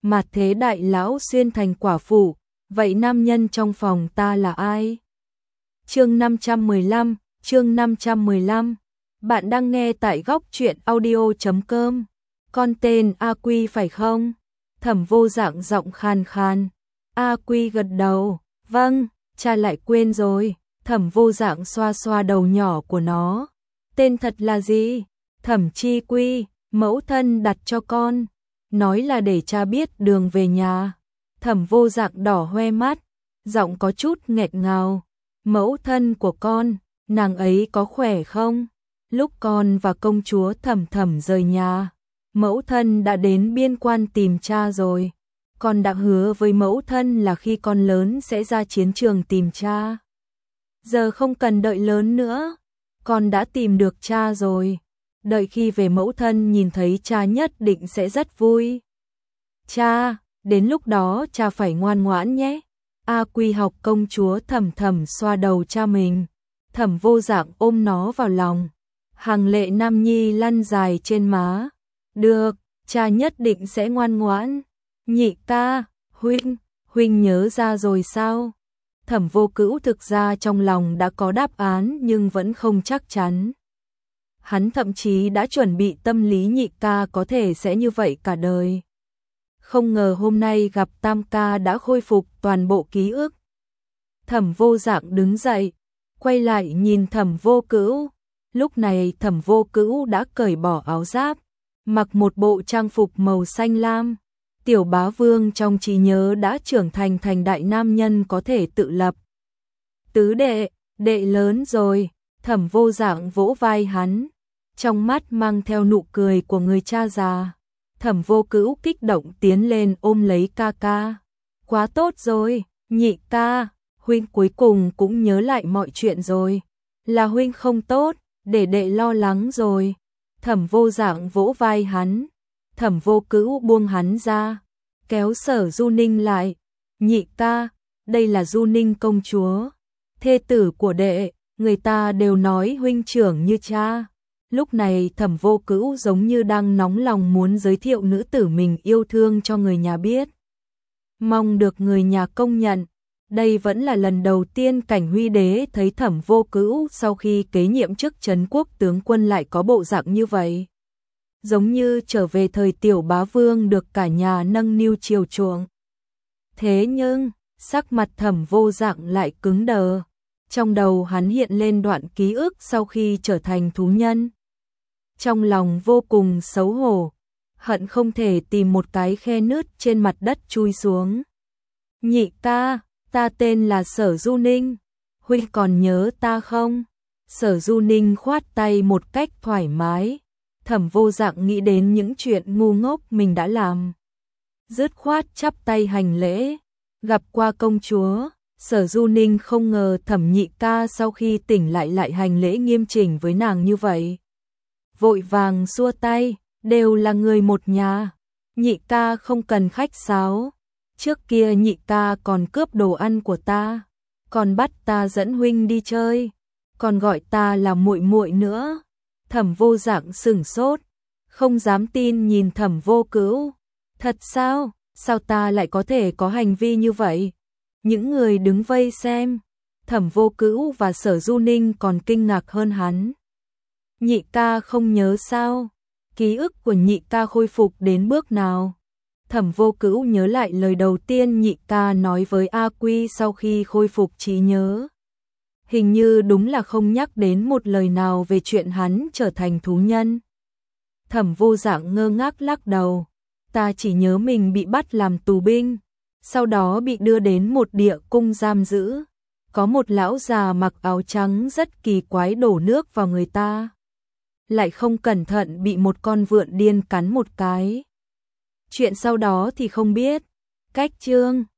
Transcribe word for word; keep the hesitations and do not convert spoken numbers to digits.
mà thế đại lão xuyên thành quả phụ, vậy nam nhân trong phòng ta là ai? Chương năm trăm mười lăm, chương năm trăm mười lăm. Bạn đang nghe tại góc truyện audio chấm com. Con tên A Quy phải không? Thẩm Vô Dạng giọng khan khan. A Quy gật đầu, vâng, cha lại quên rồi. Thẩm Vô Dạng xoa xoa đầu nhỏ của nó. Tên thật là gì? Thẩm Chi Quy, mẫu thân đặt cho con. Nói là để cha biết đường về nhà. Thẩm Vô Dạng đỏ hoe mắt, giọng có chút nghẹt ngào. Mẫu thân của con, nàng ấy có khỏe không? Lúc con và công chúa Thẩm Thẩm rời nhà, mẫu thân đã đến biên quan tìm cha rồi. Con đã hứa với mẫu thân là khi con lớn sẽ ra chiến trường tìm cha. Giờ không cần đợi lớn nữa, con đã tìm được cha rồi. Đợi khi về mẫu thân nhìn thấy cha nhất định sẽ rất vui. Cha, đến lúc đó cha phải ngoan ngoãn nhé. A Quy học công chúa Thẩm Thẩm xoa đầu cha mình. Thẩm Vô Dạng ôm nó vào lòng. Hàng lệ nam nhi lăn dài trên má. Được, cha nhất định sẽ ngoan ngoãn. Nhị ca, huynh, huynh nhớ ra rồi sao? Thẩm Vô Cữu thực ra trong lòng đã có đáp án nhưng vẫn không chắc chắn. Hắn thậm chí đã chuẩn bị tâm lý nhị ca có thể sẽ như vậy cả đời. Không ngờ hôm nay gặp tam ca đã khôi phục toàn bộ ký ức. Thẩm Vô Dạng đứng dậy, quay lại nhìn Thẩm Vô Cữu. Lúc này Thẩm Vô Cữu đã cởi bỏ áo giáp, mặc một bộ trang phục màu xanh lam. Tiểu bá vương trong trí nhớ đã trưởng thành thành đại nam nhân có thể tự lập. Tứ đệ, đệ lớn rồi. Thẩm Vô Dạng vỗ vai hắn, trong mắt mang theo nụ cười của người cha già. Thẩm Vô Cữu kích động tiến lên ôm lấy ca ca. Quá tốt rồi, nhị ca, huynh cuối cùng cũng nhớ lại mọi chuyện rồi. Là huynh không tốt, để đệ lo lắng rồi. Thẩm Vô Dạng vỗ vai hắn. Thẩm Vô Cữu buông hắn ra, kéo Sở Du Ninh lại. Nhị ca, đây là Du Ninh công chúa, thê tử của đệ, người ta đều nói huynh trưởng như cha. Lúc này Thẩm Vô Cữu giống như đang nóng lòng muốn giới thiệu nữ tử mình yêu thương cho người nhà biết. Mong được người nhà công nhận. Đây vẫn là lần đầu tiên Cảnh Huy Đế thấy Thẩm Vô Cữu sau khi kế nhiệm chức trấn quốc tướng quân lại có bộ dạng như vậy. Giống như trở về thời tiểu bá vương được cả nhà nâng niu chiều chuộng. Thế nhưng, sắc mặt Thẩm Vô Dạng lại cứng đờ. Trong đầu hắn hiện lên đoạn ký ức sau khi trở thành thú nhân. Trong lòng vô cùng xấu hổ, hận không thể tìm một cái khe nứt trên mặt đất chui xuống. Nhị ca, ta tên là Sở Du Ninh, huynh còn nhớ ta không? Sở Du Ninh khoát tay một cách thoải mái. Thẩm Vô Dạng nghĩ đến những chuyện ngu ngốc mình đã làm. Dứt khoát chắp tay hành lễ, gặp qua công chúa. Sở Du Ninh không ngờ Thẩm nhị ca sau khi tỉnh lại lại hành lễ nghiêm chỉnh với nàng như vậy. Vội vàng xua tay, đều là người một nhà. Nhị ca không cần khách sáo. Trước kia nhị ca còn cướp đồ ăn của ta, còn bắt ta dẫn huynh đi chơi, còn gọi ta là muội muội nữa. Thẩm Vô Dạng sửng sốt, không dám tin nhìn Thẩm Vô Cữu. Thật sao? Sao ta lại có thể có hành vi như vậy? Những người đứng vây xem, Thẩm Vô Cữu và Sở Du Ninh còn kinh ngạc hơn hắn. Nhị ca không nhớ sao? Ký ức của nhị ca khôi phục đến bước nào? Thẩm Vô Cữu nhớ lại lời đầu tiên nhị ca nói với A Quy sau khi khôi phục trí nhớ. Hình như đúng là không nhắc đến một lời nào về chuyện hắn trở thành thú nhân. Thẩm Vô Dạng ngơ ngác lắc đầu. Ta chỉ nhớ mình bị bắt làm tù binh, sau đó bị đưa đến một địa cung giam giữ. Có một lão già mặc áo trắng rất kỳ quái đổ nước vào người ta. Lại không cẩn thận bị một con vượn điên cắn một cái. Chuyện sau đó thì không biết. Cách chương